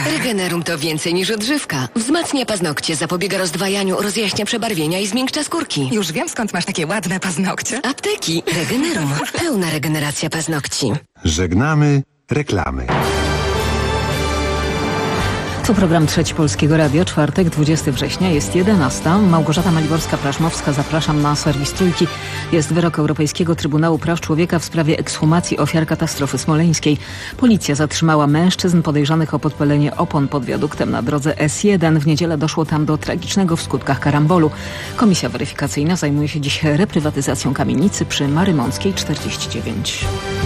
Regenerum to więcej niż odżywka. Wzmacnia paznokcie, zapobiega rozdwajaniu, rozjaśnia przebarwienia i zmiękcza skórki. Już wiem, skąd masz takie ładne paznokcie. Apteki. Regenerum. Pełna regeneracja paznokci. Żegnamy reklamy. To program Trzeci Polskiego Radio, czwartek, 20 września, jest 11. Małgorzata Maliborska-Praszmowska, zapraszam na serwis Trójki. Jest wyrok Europejskiego Trybunału Praw Człowieka w sprawie ekshumacji ofiar katastrofy smoleńskiej. Policja zatrzymała mężczyzn podejrzanych o podpalenie opon pod wiaduktem na drodze S1. W niedzielę doszło tam do tragicznego w skutkach karambolu. Komisja weryfikacyjna zajmuje się dziś reprywatyzacją kamienicy przy Marymąckiej 49.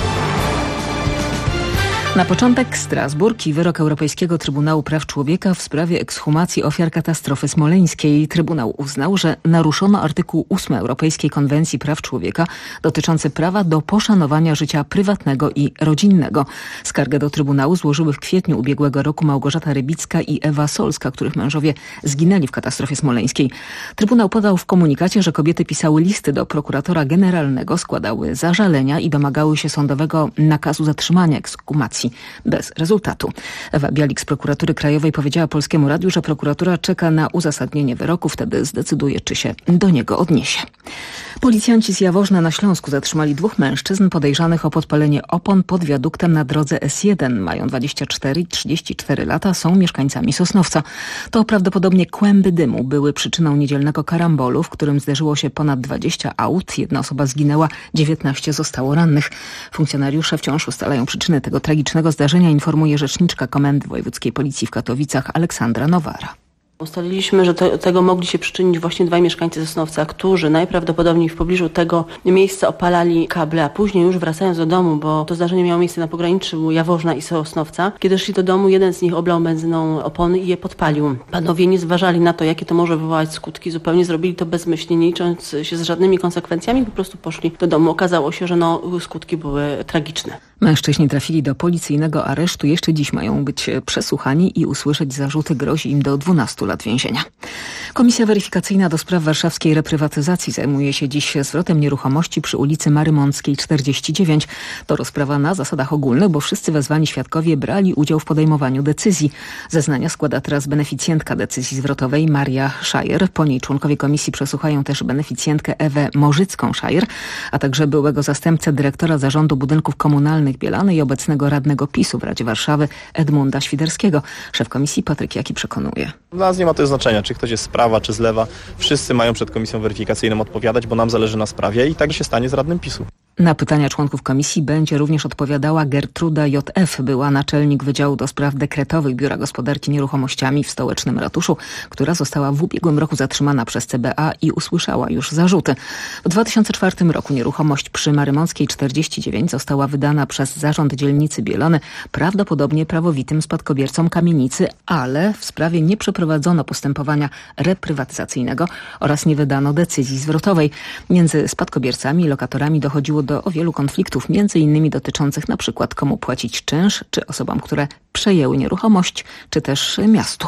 Na początek Strasburg i wyrok Europejskiego Trybunału Praw Człowieka w sprawie ekshumacji ofiar katastrofy smoleńskiej. Trybunał uznał, że naruszono artykuł 8 Europejskiej Konwencji Praw Człowieka dotyczący prawa do poszanowania życia prywatnego i rodzinnego. Skargę do Trybunału złożyły w kwietniu ubiegłego roku Małgorzata Rybicka i Ewa Solska, których mężowie zginęli w katastrofie smoleńskiej. Trybunał podał w komunikacie, że kobiety pisały listy do prokuratora generalnego, składały zażalenia i domagały się sądowego nakazu zatrzymania ekshumacji. Bez rezultatu. Ewa Bialik z Prokuratury Krajowej powiedziała Polskiemu Radiu, że prokuratura czeka na uzasadnienie wyroku, wtedy zdecyduje, czy się do niego odniesie. Policjanci z Jaworzna na Śląsku zatrzymali 2 mężczyzn podejrzanych o podpalenie opon pod wiaduktem na drodze S1. Mają 24 i 34 lata, są mieszkańcami Sosnowca. To prawdopodobnie kłęby dymu były przyczyną niedzielnego karambolu, w którym zderzyło się ponad 20 aut. 1 osoba zginęła, 19 zostało rannych. Funkcjonariusze wciąż ustalają przyczyny tego tragicznego zdarzenia, informuje rzeczniczka Komendy Wojewódzkiej Policji w Katowicach Aleksandra Nowara. Ustaliliśmy, że do tego mogli się przyczynić właśnie 2 mieszkańcy Sosnowca, którzy najprawdopodobniej w pobliżu tego miejsca opalali kable, a później już wracając do domu, bo to zdarzenie miało miejsce na pograniczu Jaworzna i Sosnowca. Kiedy szli do domu, jeden z nich oblał benzyną opony i je podpalił. Panowie nie zważali na to, jakie to może wywołać skutki, zupełnie zrobili to bezmyślnie, nie licząc się z żadnymi konsekwencjami, po prostu poszli do domu. Okazało się, że skutki były tragiczne. Mężczyźni trafili do policyjnego aresztu. Jeszcze dziś mają być przesłuchani i usłyszeć zarzuty. Grozi im do 12 lat więzienia. Komisja weryfikacyjna do spraw warszawskiej reprywatyzacji zajmuje się dziś zwrotem nieruchomości przy ulicy Marymąckiej 49. To rozprawa na zasadach ogólnych, bo wszyscy wezwani świadkowie brali udział w podejmowaniu decyzji. Zeznania składa teraz beneficjentka decyzji zwrotowej Maria Szajer. Po niej członkowie komisji przesłuchają też beneficjentkę Ewę Morzycką-Szajer, a także byłego zastępcę dyrektora Zarządu Budynków Komunalnych Bielany i obecnego radnego PiS-u w Radzie Warszawy Edmunda Świderskiego. Szef komisji Patryk Jaki przekonuje. Dla nas nie ma to znaczenia, czy ktoś jest z prawa, czy z lewa. Wszyscy mają przed komisją weryfikacyjną odpowiadać, bo nam zależy na sprawie i tak się stanie z radnym PiS-u. Na pytania członków komisji będzie również odpowiadała Gertruda J.F., była naczelnik Wydziału do Spraw Dekretowych Biura Gospodarki Nieruchomościami w Stołecznym Ratuszu, która została w ubiegłym roku zatrzymana przez CBA i usłyszała już zarzuty. W 2004 roku nieruchomość przy Marymąckiej 49 została wydana przez Zarząd Dzielnicy Bielony, prawdopodobnie prawowitym spadkobiercom kamienicy, ale w sprawie nie przeprowadzono postępowania reprywatyzacyjnego oraz nie wydano decyzji zwrotowej. Między spadkobiercami i lokatorami dochodziło do wielu konfliktów, między innymi dotyczących na przykład komu płacić czynsz, czy osobom, które przejęły nieruchomość, czy też miastu.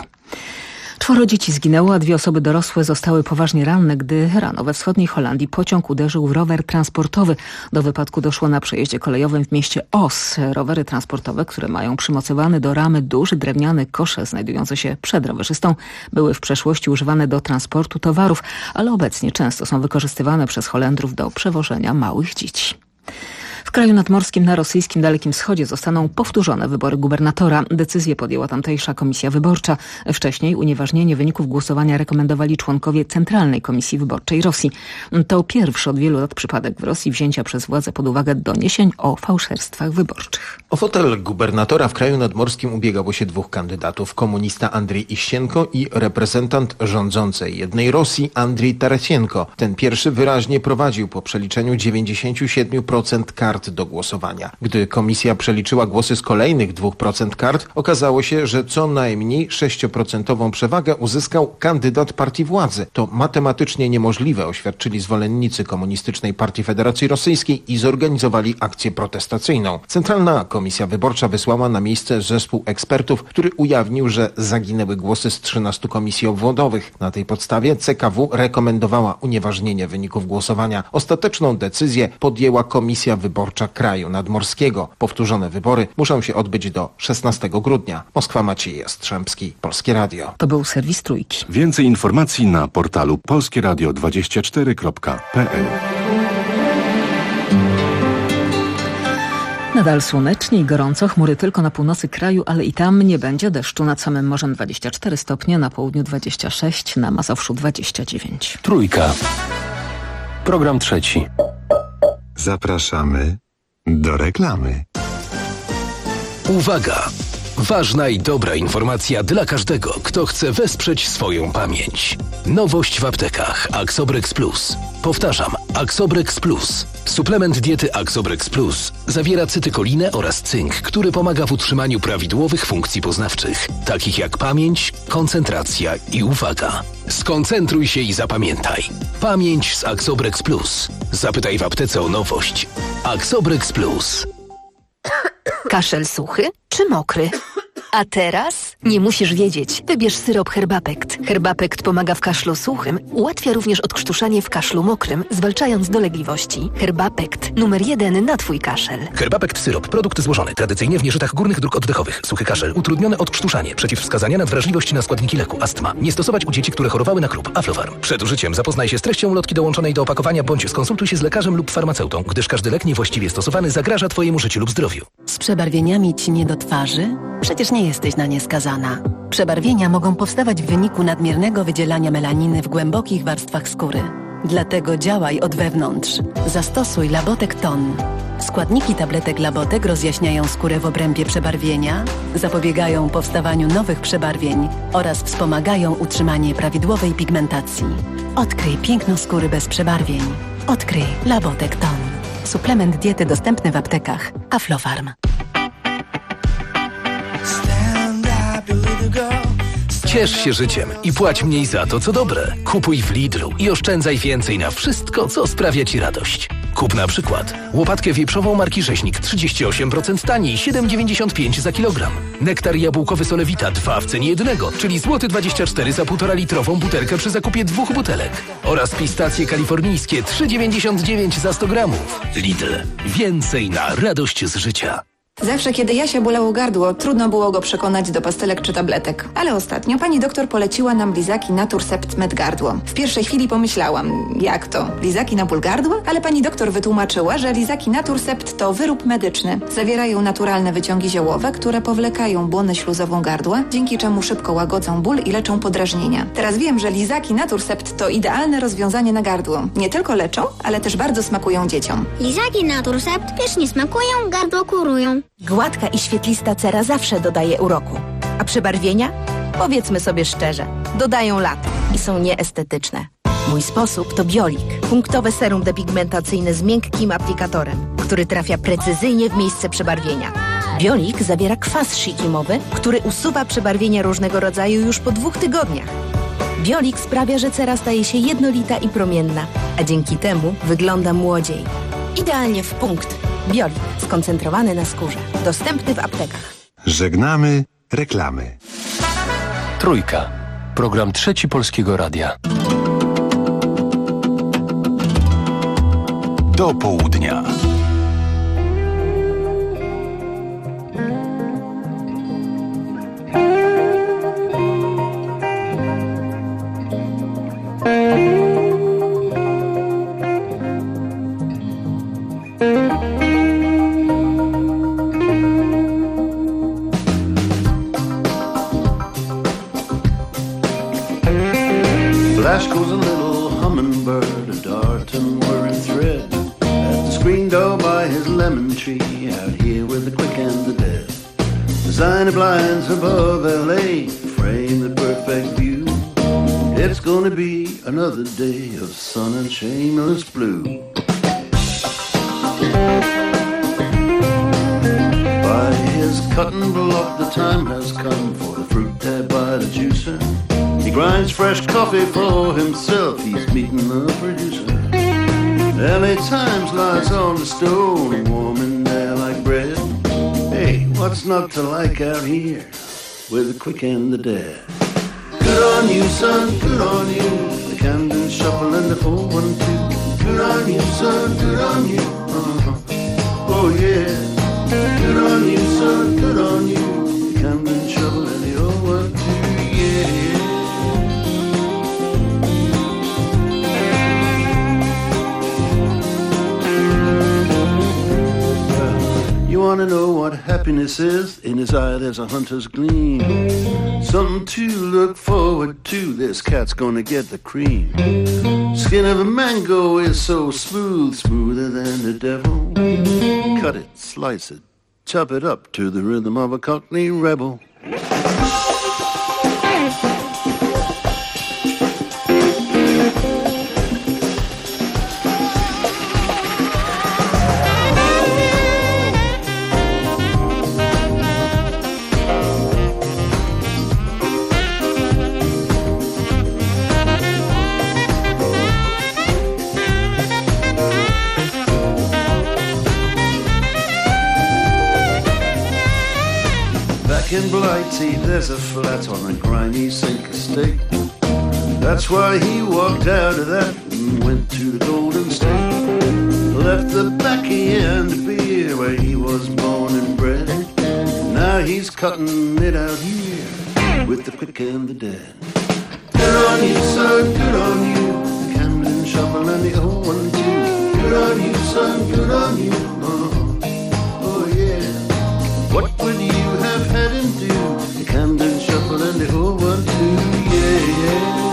4 dzieci zginęło, a 2 osoby dorosłe zostały poważnie ranne, gdy rano we wschodniej Holandii pociąg uderzył w rower transportowy. Do wypadku doszło na przejeździe kolejowym w mieście Os. Rowery transportowe, które mają przymocowany do ramy duży drewniany kosz znajdujący się przed rowerzystą, były w przeszłości używane do transportu towarów, ale obecnie często są wykorzystywane przez Holendrów do przewożenia małych dzieci. W kraju nadmorskim na rosyjskim Dalekim Wschodzie zostaną powtórzone wybory gubernatora. Decyzję podjęła tamtejsza komisja wyborcza. Wcześniej unieważnienie wyników głosowania rekomendowali członkowie Centralnej Komisji Wyborczej Rosji. To pierwszy od wielu lat przypadek w Rosji wzięcia przez władze pod uwagę doniesień o fałszerstwach wyborczych. O fotel gubernatora w kraju nadmorskim ubiegało się 2 kandydatów. Komunista Andrzej Iścienko i reprezentant rządzącej jednej Rosji Andrzej Tarasienko. Ten pierwszy wyraźnie prowadził po przeliczeniu 97% kart do głosowania. Gdy komisja przeliczyła głosy z kolejnych 2% kart, okazało się, że co najmniej 6% przewagę uzyskał kandydat partii władzy. To matematycznie niemożliwe, oświadczyli zwolennicy Komunistycznej Partii Federacji Rosyjskiej i zorganizowali akcję protestacyjną. Centralna Komisja Wyborcza wysłała na miejsce zespół ekspertów, który ujawnił, że zaginęły głosy z 13 komisji obwodowych. Na tej podstawie CKW rekomendowała unieważnienie wyników głosowania. Ostateczną decyzję podjęła Komisja Wyborcza Wyborcza Kraju Nadmorskiego. Powtórzone wybory muszą się odbyć do 16 grudnia. Moskwa, Maciej Jastrzębski, Polskie Radio. To był serwis Trójki. Więcej informacji na portalu polskieradio24.pl. Nadal słonecznie i gorąco, chmury tylko na północy kraju, ale i tam nie będzie deszczu. Nad samym morzem 24 stopnie, na południu 26, na Mazowszu 29. Trójka. Program trzeci. Zapraszamy do reklamy. Uwaga! Ważna i dobra informacja dla każdego, kto chce wesprzeć swoją pamięć. Nowość w aptekach Axobrex Plus. Powtarzam, Axobrex Plus. Suplement diety Axobrex Plus zawiera cytykolinę oraz cynk, który pomaga w utrzymaniu prawidłowych funkcji poznawczych, takich jak pamięć, koncentracja i uwaga. Skoncentruj się i zapamiętaj. Pamięć z Axobrex Plus. Zapytaj w aptece o nowość. Axobrex Plus. Kaszel suchy czy mokry? A teraz nie musisz wiedzieć. Wybierz syrop Herbapekt. Herbapekt pomaga w kaszlu suchym, ułatwia również odkrztuszanie w kaszlu mokrym, zwalczając dolegliwości. Herbapekt. Numer 1 na Twój kaszel. Herbapekt syrop. Produkt złożony tradycyjnie w nieżytach górnych dróg oddechowych. Suchy kaszel. Utrudnione odkrztuszanie. Przeciwwskazania na wrażliwość na składniki leku. Astma. Nie stosować u dzieci, które chorowały na klub. Aflofarm. Przed użyciem zapoznaj się z treścią ulotki dołączonej do opakowania bądź skonsultuj się z lekarzem lub farmaceutą, gdyż każdy lek niewłaściwie stosowany zagraża Twojemu życiu lub zdrowiu. Z przebarwieniami ci nie do twarzy? Przecież nie jesteś na nie skazana. Przebarwienia mogą powstawać w wyniku nadmiernego wydzielania melaniny w głębokich warstwach skóry. Dlatego działaj od wewnątrz. Zastosuj Labotek Ton. Składniki tabletek Labotek rozjaśniają skórę w obrębie przebarwienia, zapobiegają powstawaniu nowych przebarwień oraz wspomagają utrzymanie prawidłowej pigmentacji. Odkryj piękno skóry bez przebarwień. Odkryj Labotek Ton. Suplement diety dostępny w aptekach. Aflofarm. Ciesz się życiem i płać mniej za to, co dobre. Kupuj w Lidlu i oszczędzaj więcej na wszystko, co sprawia Ci radość. Kup na przykład łopatkę wieprzową marki Rzeźnik 38% taniej, 7,95 za kilogram. Nektar jabłkowy Solewita 2 w cenie jednego, czyli złoty 24 za 1,5 litrową butelkę przy zakupie 2 butelek. Oraz pistacje kalifornijskie 3,99 za 100 gramów. Lidl. Więcej na radość z życia. Zawsze, kiedy Jasia bolało gardło, trudno było go przekonać do pastelek czy tabletek. Ale ostatnio pani doktor poleciła nam lizaki Naturcept Med Gardło. W pierwszej chwili pomyślałam, jak to? Lizaki na ból gardła? Ale pani doktor wytłumaczyła, że lizaki Naturcept to wyrób medyczny. Zawierają naturalne wyciągi ziołowe, które powlekają błonę śluzową gardła, dzięki czemu szybko łagodzą ból i leczą podrażnienia. Teraz wiem, że lizaki Naturcept to idealne rozwiązanie na gardło. Nie tylko leczą, ale też bardzo smakują dzieciom. Lizaki Naturcept pysznie smakują, gardło kurują. Gładka i świetlista cera zawsze dodaje uroku. A przebarwienia? Powiedzmy sobie szczerze, dodają lat i są nieestetyczne. Mój sposób to Biolik. Punktowe serum depigmentacyjne z miękkim aplikatorem, który trafia precyzyjnie w miejsce przebarwienia. Biolik zawiera kwas shikimowy, który usuwa przebarwienia różnego rodzaju już po 2 tygodniach. Biolik sprawia, że cera staje się jednolita i promienna, a dzięki temu wygląda młodziej. Idealnie w punkt. Biolik, skoncentrowany na skórze. Dostępny w aptekach. Żegnamy reklamy. Trójka. Program trzeci Polskiego Radia. Do południa. Flash goes a little hummingbird, a dart and whirring thread, at the screen door by his lemon tree, out here with the quick and the dead. Designer blinds above L.A. frame the perfect view. It's gonna be another day of sun and shameless blue. By his cutting block the time has come for the fruit tab by the juicer. He grinds fresh coffee for himself, he's meeting the producer. L.A. Times lies on the stone, warm in there like bread. Hey, what's not to like out here, with the quick and the dead? Good on you, son, good on you. The Camden Shuffle and the 412. Good on you, son, good on you. Oh yeah, good on you, son, good on you. The Camden shovel and the old one too, yeah. You wanna know what happiness is? In his eye there's a hunter's gleam. Something to look forward to. This cat's gonna get the cream. Skin of a mango is so smooth, smoother than the devil. Cut it, slice it, chop it up to the rhythm of a Cockney rebel. In Blighty, there's a flat on a grimy sink estate. That's why he walked out of that and went to the Golden State. Left the baccy and the beer where he was born and bred. Now he's cutting it out here with the quick and the dead. Good on you, son, good on you. The Camden shovel and the old one too. Good on you, son, good on you. Oh yeah. What would you have had him do? The Camden shuffle and the old one too, yeah, yeah.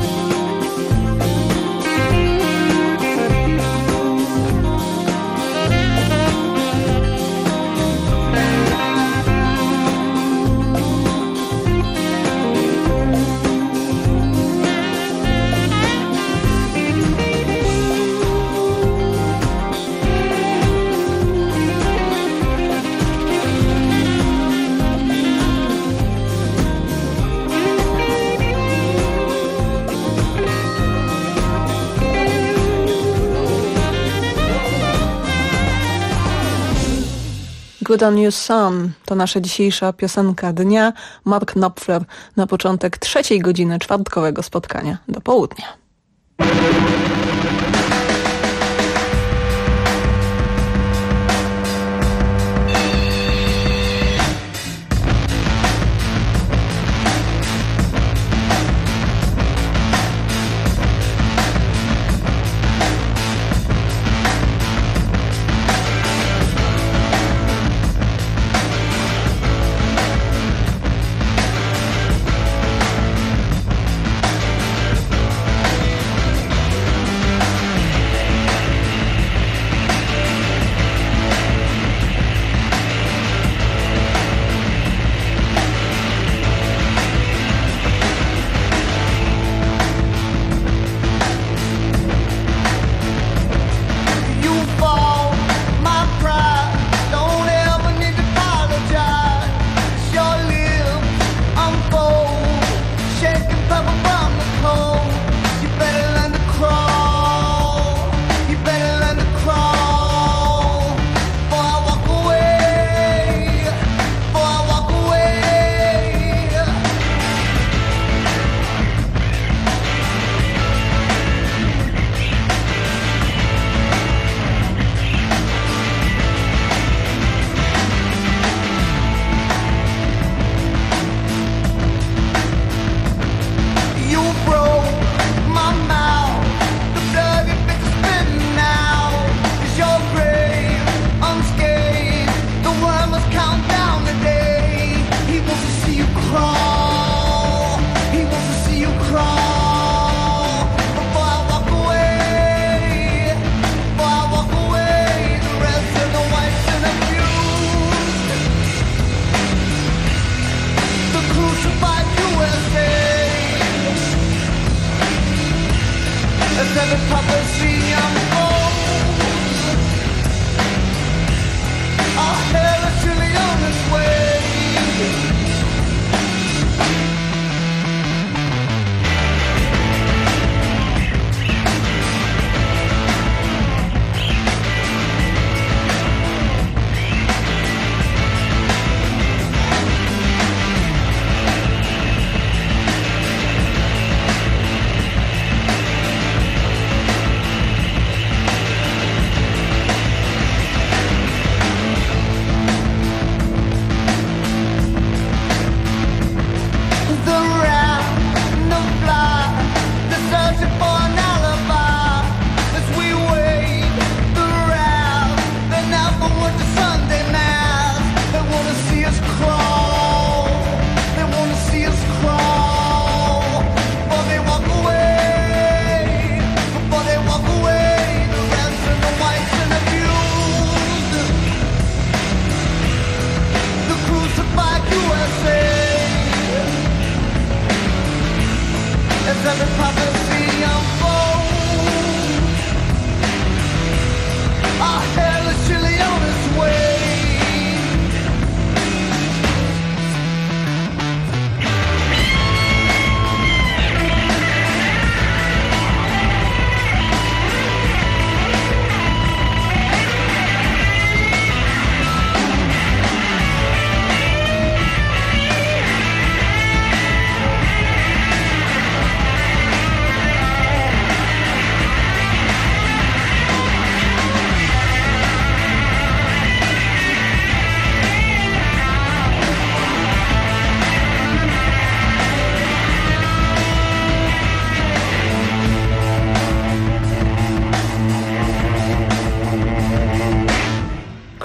Good on you, son to nasza dzisiejsza piosenka dnia. Mark Knopfler na początek 3. godziny czwartkowego spotkania do południa.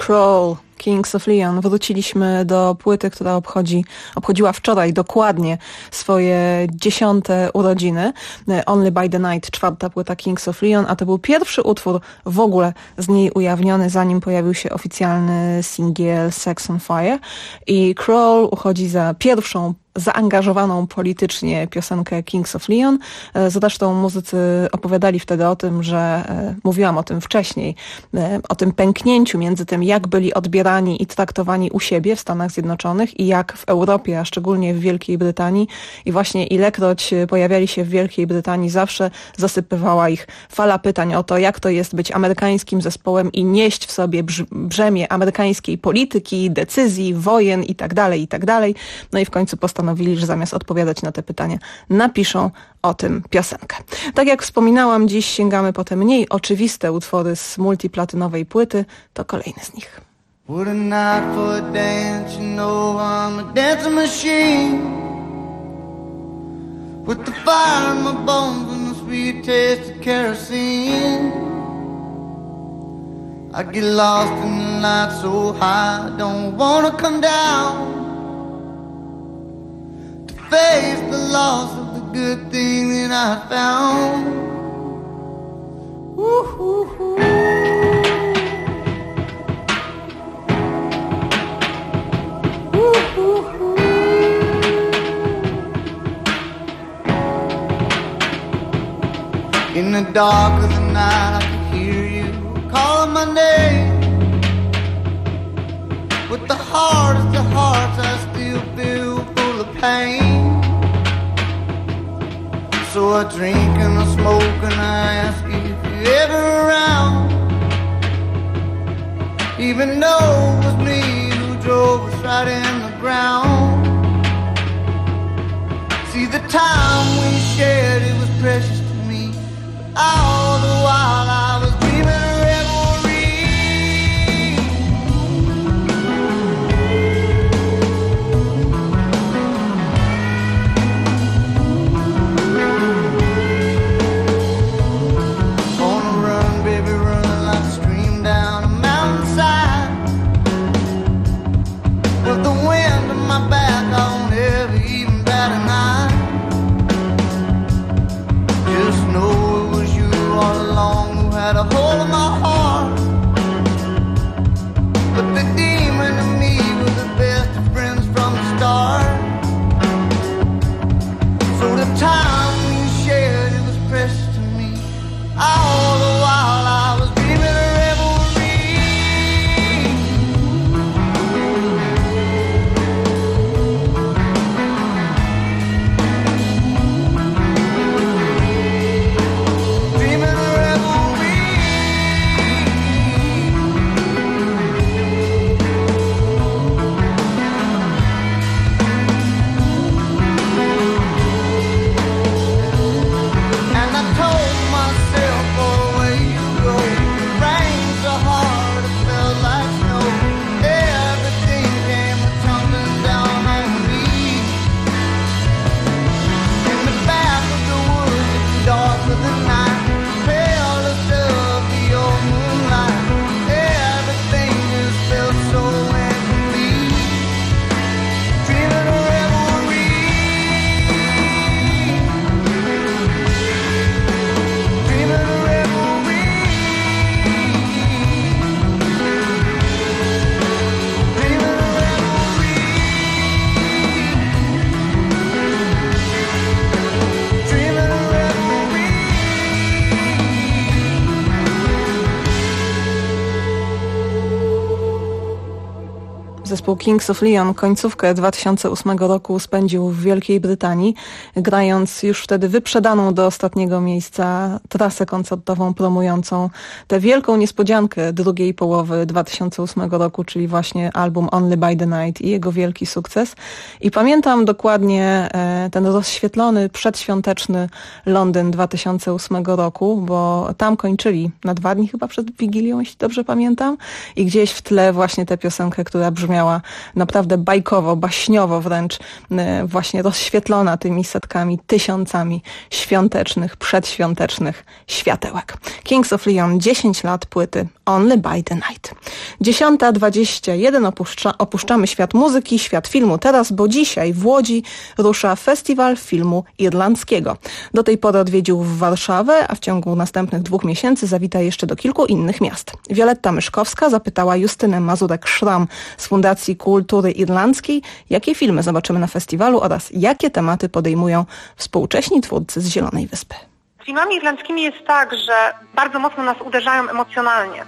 Crawl, Kings of Leon. Wróciliśmy do płyty, która obchodziła wczoraj dokładnie swoje 10. urodziny. Only by the Night, 4. płyta Kings of Leon, a to był pierwszy utwór w ogóle z niej ujawniony, zanim pojawił się oficjalny singiel Sex on Fire. I Crawl uchodzi za pierwszą zaangażowaną politycznie piosenkę Kings of Leon. Zresztą muzycy opowiadali wtedy o tym, że mówiłam o tym wcześniej, o tym pęknięciu między tym, jak byli odbierani i traktowani u siebie w Stanach Zjednoczonych i jak w Europie, a szczególnie w Wielkiej Brytanii. I właśnie ilekroć pojawiali się w Wielkiej Brytanii, zawsze zasypywała ich fala pytań o to, jak to jest być amerykańskim zespołem i nieść w sobie brzemię amerykańskiej polityki, decyzji, wojen itd., itd. No i w końcu postanowili, że zamiast odpowiadać na te pytania, napiszą o tym piosenkę. Tak jak wspominałam, dziś sięgamy po te mniej oczywiste utwory z multiplatynowej płyty. To kolejny z nich. What a night for a dance, you know I'm a dancing machine. With the fire in my bones and the sweet taste of kerosene. I get lost in the night so high, I don't wanna come down. Face the loss of the good thing that I found. Woo-hoo-hoo. Woo-hoo-hoo. In the dark of the night I can hear you calling my name. With the hardest of hearts I still feel full of pain. So I drink and I smoke and I ask you if you're ever around. Even though it was me who drove us right in the ground. See, the time we shared, it was precious to me. But all the while I was dreaming of revelry. Had a hold of my heart, but the demon and me were the best of friends from the start. So the time we shared, it was precious to me. All the while I was dreaming of Zespół Kings of Leon końcówkę 2008 roku spędził w Wielkiej Brytanii, grając już wtedy wyprzedaną do ostatniego miejsca trasę koncertową promującą tę wielką niespodziankę drugiej połowy 2008 roku, czyli właśnie album Only by the Night i jego wielki sukces. I pamiętam dokładnie ten rozświetlony, przedświąteczny Londyn 2008 roku, bo tam kończyli na 2 dni chyba przed Wigilią, jeśli dobrze pamiętam, i gdzieś w tle właśnie tę piosenkę, która brzmiała była naprawdę bajkowo, baśniowo wręcz właśnie rozświetlona tymi setkami, tysiącami świątecznych, przedświątecznych światełek. Kings of Leon, 10 lat płyty Only by the Night. 10:21 opuszczamy świat muzyki, świat filmu teraz, bo dzisiaj w Łodzi rusza Festiwal Filmu Irlandzkiego. Do tej pory odwiedził w Warszawę, a w ciągu następnych 2 miesięcy zawita jeszcze do kilku innych miast. Wioletta Myszkowska zapytała Justynę Mazurek-Szram z Fundacji Kultury Irlandzkiej, jakie filmy zobaczymy na festiwalu oraz jakie tematy podejmują współcześni twórcy z Zielonej Wyspy. Z filmami irlandzkimi jest tak, że bardzo mocno nas uderzają emocjonalnie.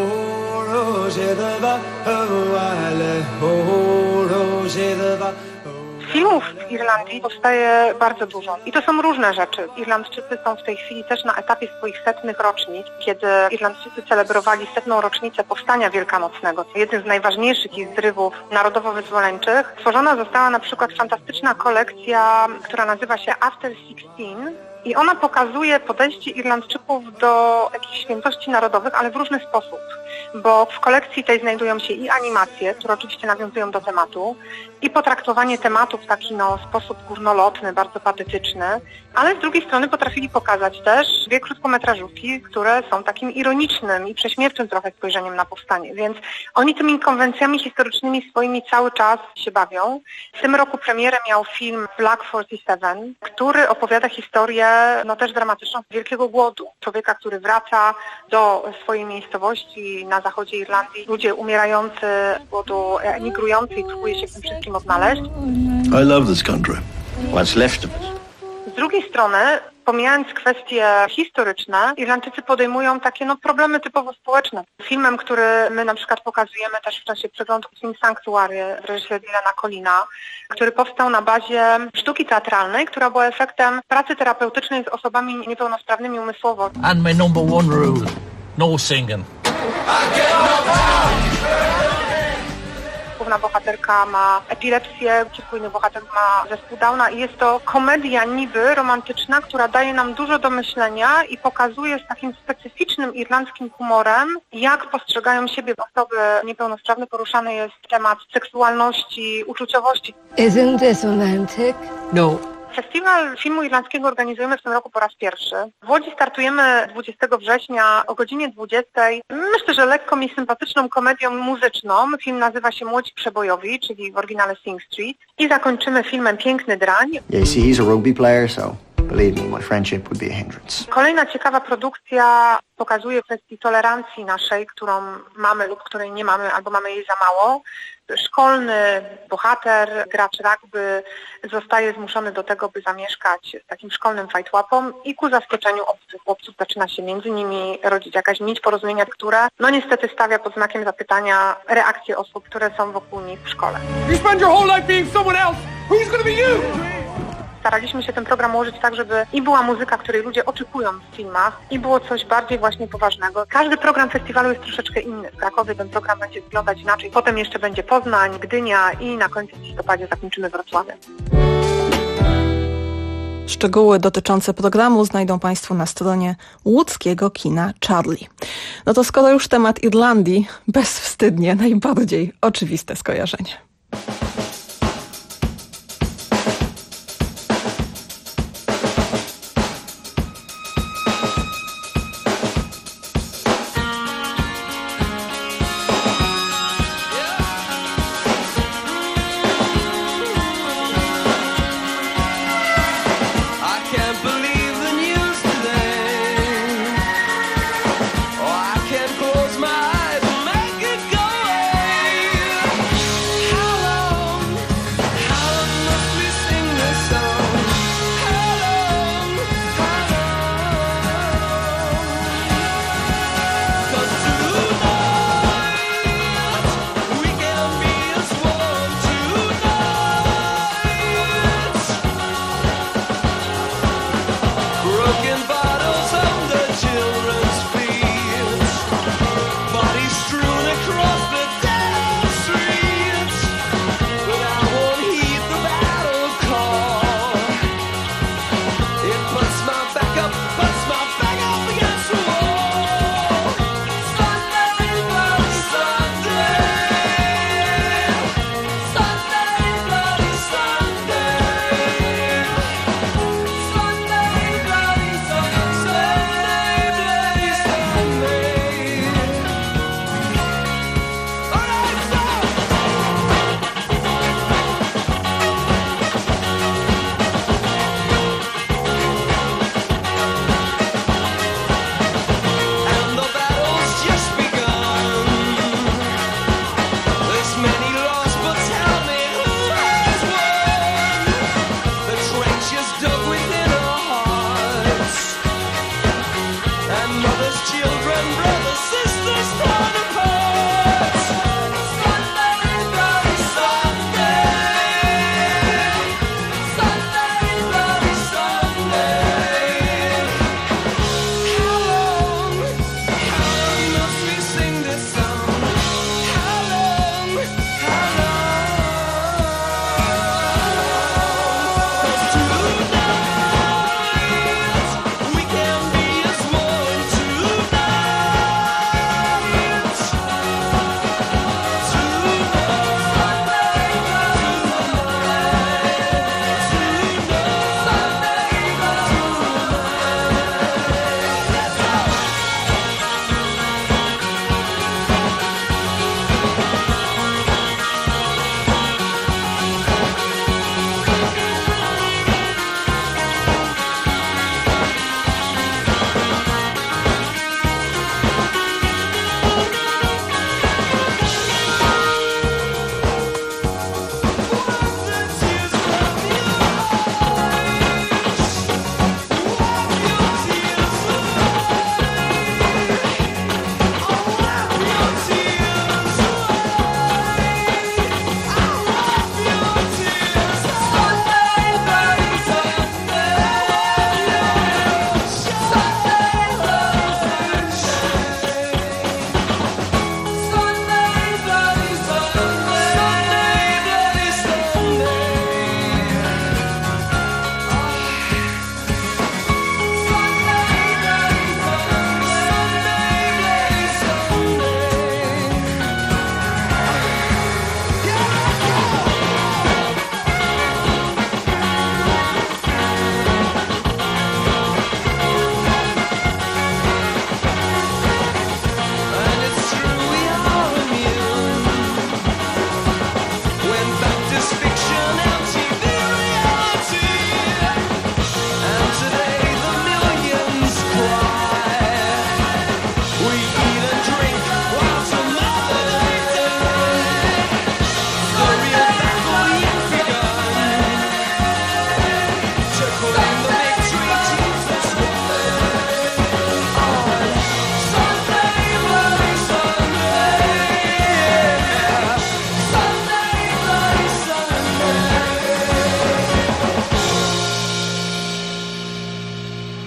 Filmów w Irlandii powstaje bardzo dużo i to są różne rzeczy. Irlandczycy są w tej chwili też na etapie swoich 100 rocznic, kiedy Irlandczycy celebrowali 100. rocznicę Powstania Wielkanocnego. Jednym z najważniejszych ich zrywów narodowo-wyzwoleńczych. Stworzona została na przykład fantastyczna kolekcja, która nazywa się After 16. I ona pokazuje podejście Irlandczyków do jakichś świętości narodowych, ale w różny sposób, bo w kolekcji tej znajdują się i animacje, które oczywiście nawiązują do tematu, i potraktowanie tematu w taki sposób górnolotny, bardzo patetyczny, ale z drugiej strony potrafili pokazać też 2 krótkometrażówki, które są takim ironicznym i prześmiewczym trochę spojrzeniem na powstanie, więc oni tymi konwencjami historycznymi swoimi cały czas się bawią. W tym roku premierę miał film Black 47, który opowiada historię też dramatyczną wielkiego głodu. Człowieka, który wraca do swojej miejscowości na zachodzie Irlandii. Ludzie umierający z głodu, emigrujący i próbuje się w tym wszystkim odnaleźć. I love this country. What's left of it. Z drugiej strony, pomijając kwestie historyczne, Irlandczycy podejmują takie problemy typowo społeczne. Filmem, który my na przykład pokazujemy też w czasie przeglądu, film Sanctuary w reżyserii Dylana Collina, który powstał na bazie sztuki teatralnej, która była efektem pracy terapeutycznej z osobami niepełnosprawnymi umysłowo. And my number 1 rule, no singing. Główna bohaterka ma epilepsję, przysłujny bohater ma zespół Downa i jest to komedia niby romantyczna, która daje nam dużo do myślenia i pokazuje z takim specyficznym irlandzkim humorem, jak postrzegają siebie osoby niepełnosprawne. Poruszany jest temat seksualności, uczuciowości. Isn't this romantic? No. Festiwal Filmu Irlandzkiego organizujemy w tym roku po raz pierwszy. W Łodzi startujemy 20 września o godzinie 20. Myślę, że lekką i sympatyczną komedią muzyczną. Film nazywa się Młodzi Przebojowi, czyli w oryginale Sing Street. I zakończymy filmem Piękny Drań. Yeah, see, he's a rugby player, so believe me, my friendship would be a hindrance. Kolejna ciekawa produkcja pokazuje kwestię tolerancji naszej, którą mamy lub której nie mamy, albo mamy jej za mało. Szkolny bohater, gracz rugby zostaje zmuszony do tego, by zamieszkać z takim szkolnym fajtłapą i ku zaskoczeniu obcych chłopców zaczyna się między nimi rodzić jakaś nić porozumienia, która niestety stawia pod znakiem zapytania reakcje osób, które są wokół nich w szkole. You spend your whole life being someone else. Who's gonna be you? Staraliśmy się ten program ułożyć tak, żeby i była muzyka, której ludzie oczekują w filmach, i było coś bardziej właśnie poważnego. Każdy program festiwalu jest troszeczkę inny. W Krakowie ten program będzie wyglądać inaczej. Potem jeszcze będzie Poznań, Gdynia i na końcu w listopadzie zakończymy Wrocławiem. Szczegóły dotyczące programu znajdą Państwo na stronie łódzkiego kina Charlie. To skoro już temat Irlandii, bezwstydnie najbardziej oczywiste skojarzenie. How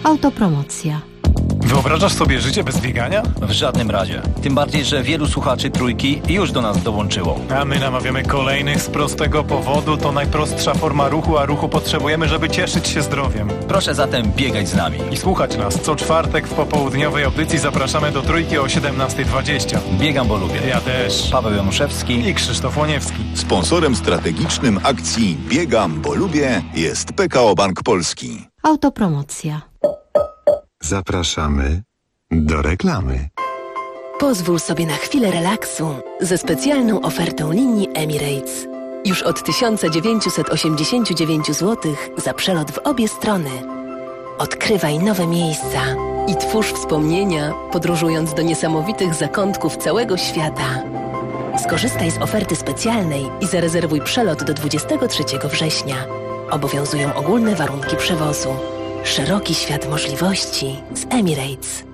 Autopromocja. Wyobrażasz sobie życie bez biegania? W żadnym razie. Tym bardziej, że wielu słuchaczy Trójki już do nas dołączyło. A my namawiamy kolejnych z prostego powodu. To najprostsza forma ruchu, a ruchu potrzebujemy, żeby cieszyć się zdrowiem. Proszę zatem biegać z nami. I słuchać nas. Co czwartek w popołudniowej audycji zapraszamy do Trójki o 17:20. Biegam, bo lubię. Ja też. Paweł Januszewski i Krzysztof Łoniewski. Sponsorem strategicznym akcji Biegam, bo lubię jest PKO Bank Polski. Autopromocja. Zapraszamy do reklamy. Pozwól sobie na chwilę relaksu ze specjalną ofertą linii Emirates. Już od 1989 zł za przelot w obie strony. Odkrywaj nowe miejsca i twórz wspomnienia, podróżując do niesamowitych zakątków całego świata. Skorzystaj z oferty specjalnej i zarezerwuj przelot do 23 września. Obowiązują ogólne warunki przewozu. Szeroki świat możliwości z Emirates.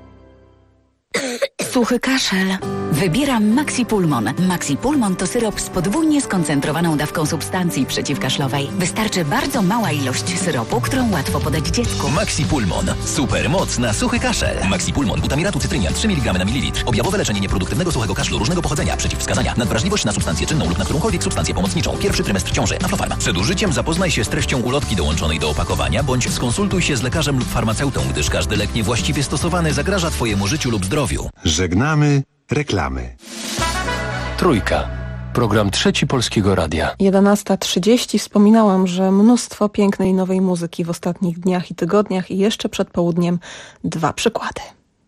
Suchy kaszel. Wybieram Maxi Pulmon. Maxi Pulmon to syrop z podwójnie skoncentrowaną dawką substancji przeciwkaszlowej. Wystarczy bardzo mała ilość syropu, którą łatwo podać dziecku. Maxi Pulmon. Super moc na suchy kaszel. Maxi Pulmon. Butamiratu cytrynia 3 mg na mililitr. Objawowe leczenie nieproduktywnego suchego kaszlu różnego pochodzenia. Przeciwwskazania. Nadwrażliwość na substancję czynną lub na którąkolwiek substancję pomocniczą. Pierwszy trymestr ciąży. Aflofarma. Przed użyciem zapoznaj się z treścią ulotki dołączonej do opakowania, bądź skonsultuj się z lekarzem lub farmaceutą, gdyż każdy lek niewłaściwie stosowany zagraża Twojemu życiu lub zdrowiu. Żegnamy reklamy. Trójka. Program Trzeci Polskiego Radia. 11:30. Wspominałam, że mnóstwo pięknej nowej muzyki w ostatnich dniach i tygodniach i jeszcze przed południem 2 przykłady.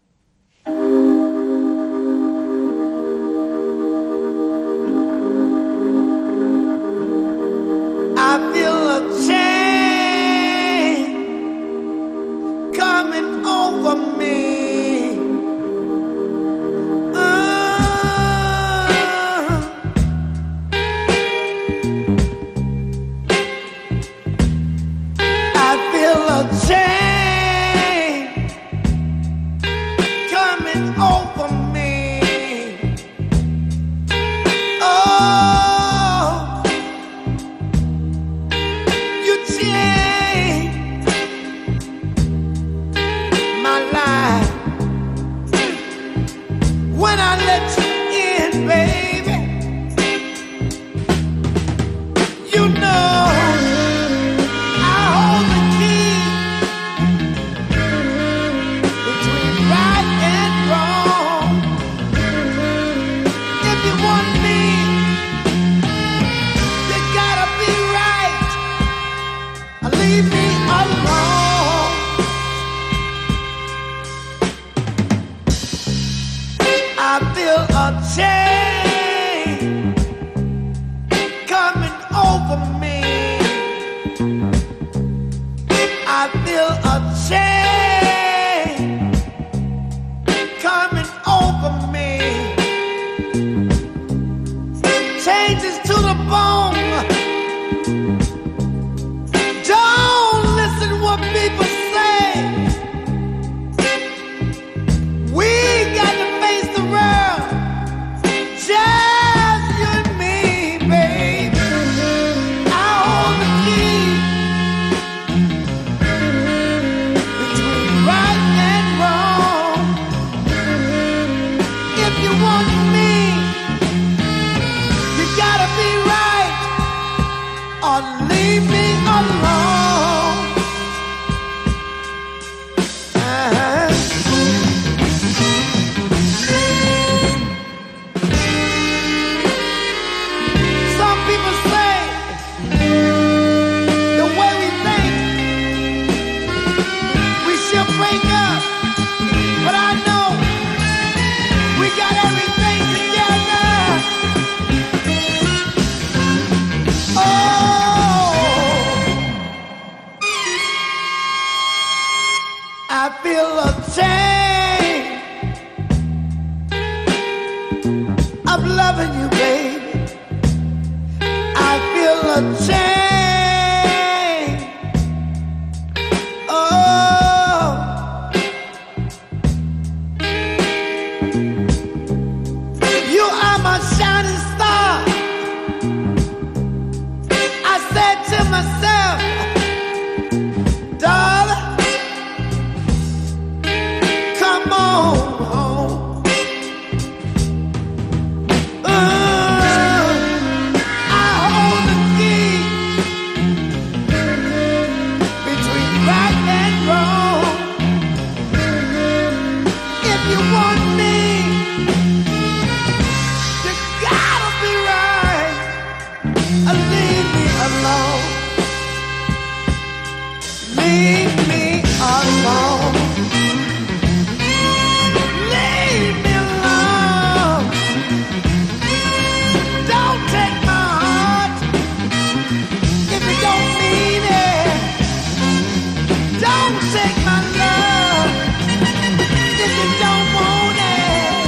I feel a change coming over me. leave me alone. Leave me alone. Don't take my heart if you don't mean it. Don't take my love if you don't want it.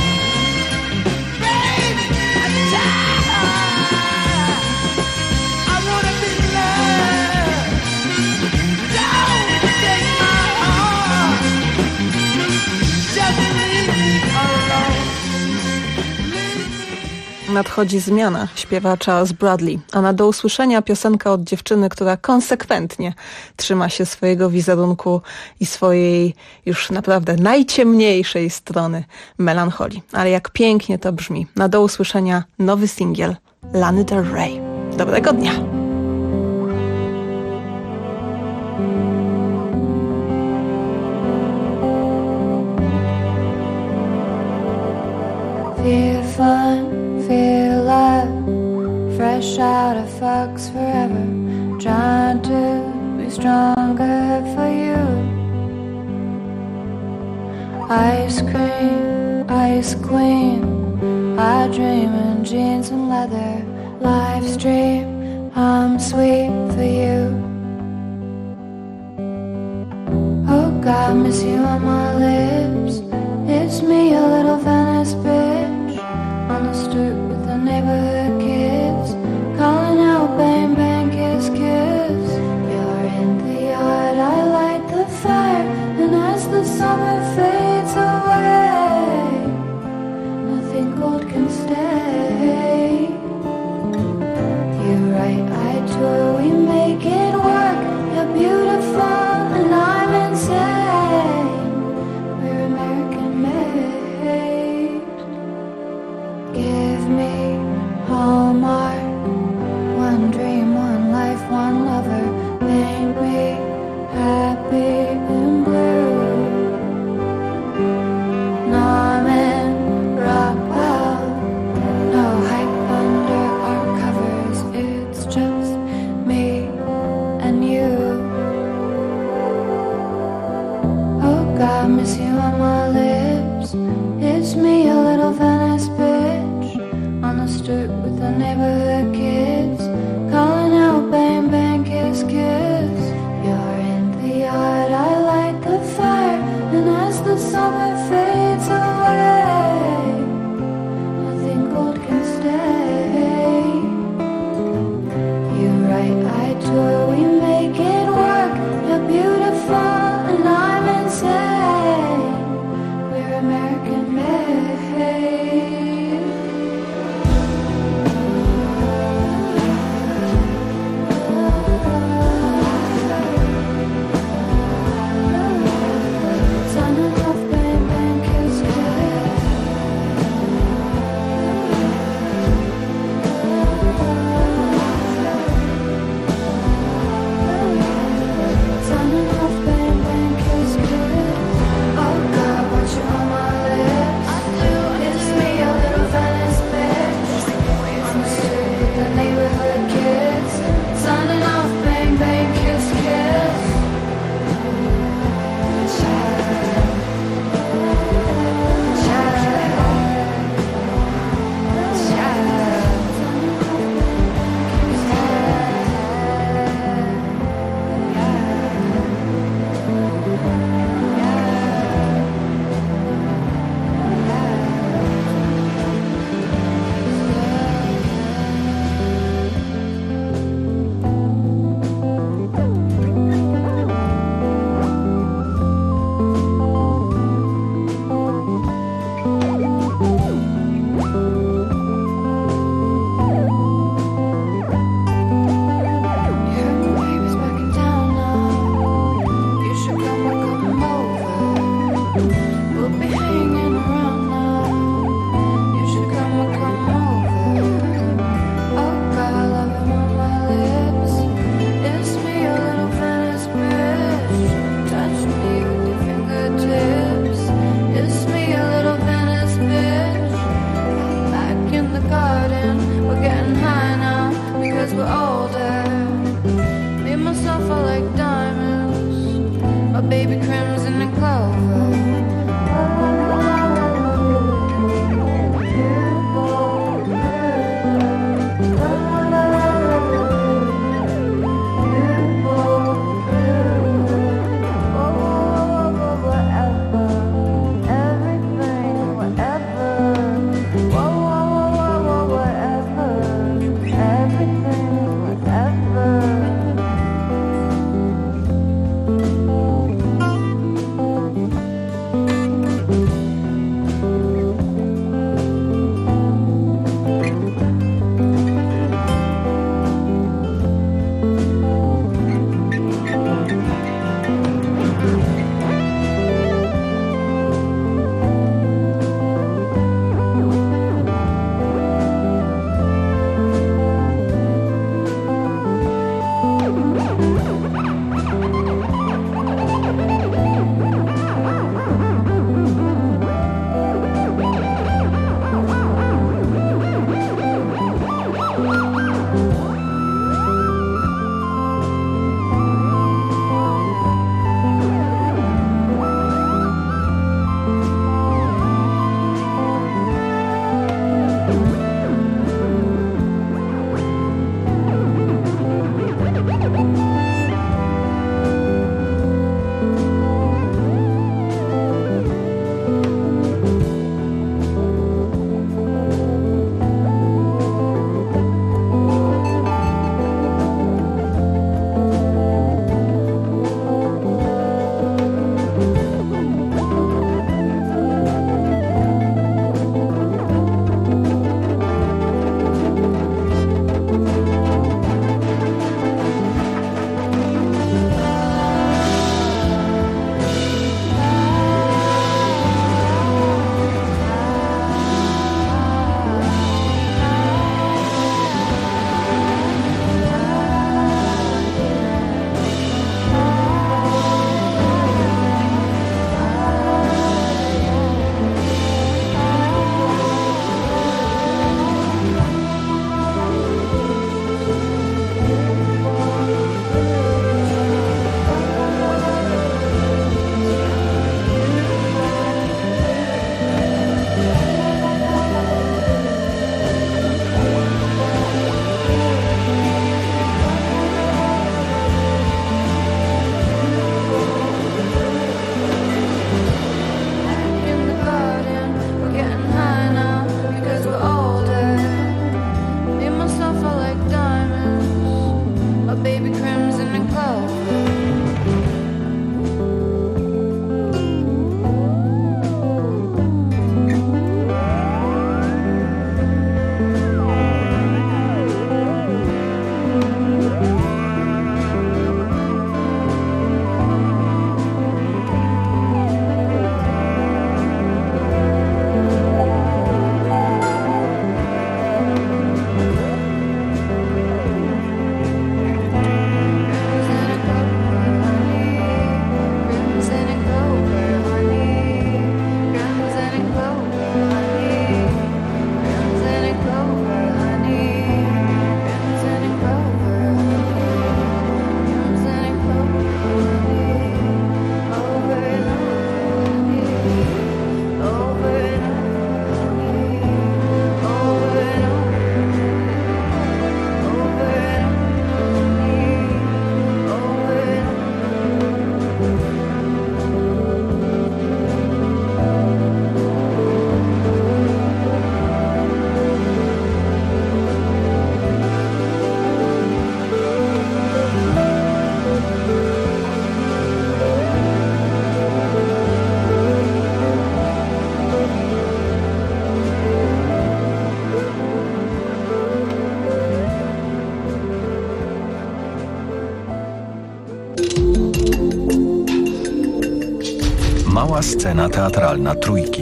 Baby, I'm tired. I wanna be loved. Don't take my heart. Just leave me alone. Nadchodzi zmiana, śpiewa Charles Bradley, a na do usłyszenia piosenka od dziewczyny, która konsekwentnie trzyma się swojego wizerunku i swojej już naprawdę najciemniejszej strony melancholii. Ale jak pięknie to brzmi. Na do usłyszenia nowy singiel Lana Del Rey. Dobrego dnia! Feel fun, feel love, fresh out of fucks forever, trying to be stronger for you. Ice cream, ice queen, I dream in jeans and leather, life's dream, I'm sweet for you. Oh God, miss you on my lips, it's me, a little Venice bitch, on the stoop with the neighborhood kids, calling out bang bang kiss kiss. You're in the yard, I light the fire, and as the summer fades away, nothing cold can stay. You're right, I tour, we make it work. You're beautiful and I'm insane. We're American made. Give me Hallmark, one dream, one life, one lover. Paint me happy and blue. Norman Rockwell, no hype under our covers. It's just me and you. Oh God, miss you on my lips. It's me, a little Venice bitch, on the stoop with the neighborhood kids, calling out bang bang kiss kiss. You're in the yard, I light the fire, and as the summer fades away, nothing cold can stay. You're right, I tour, we make it work. You're beautiful and I'm insane. We're American made. Mała scena teatralna Trójki.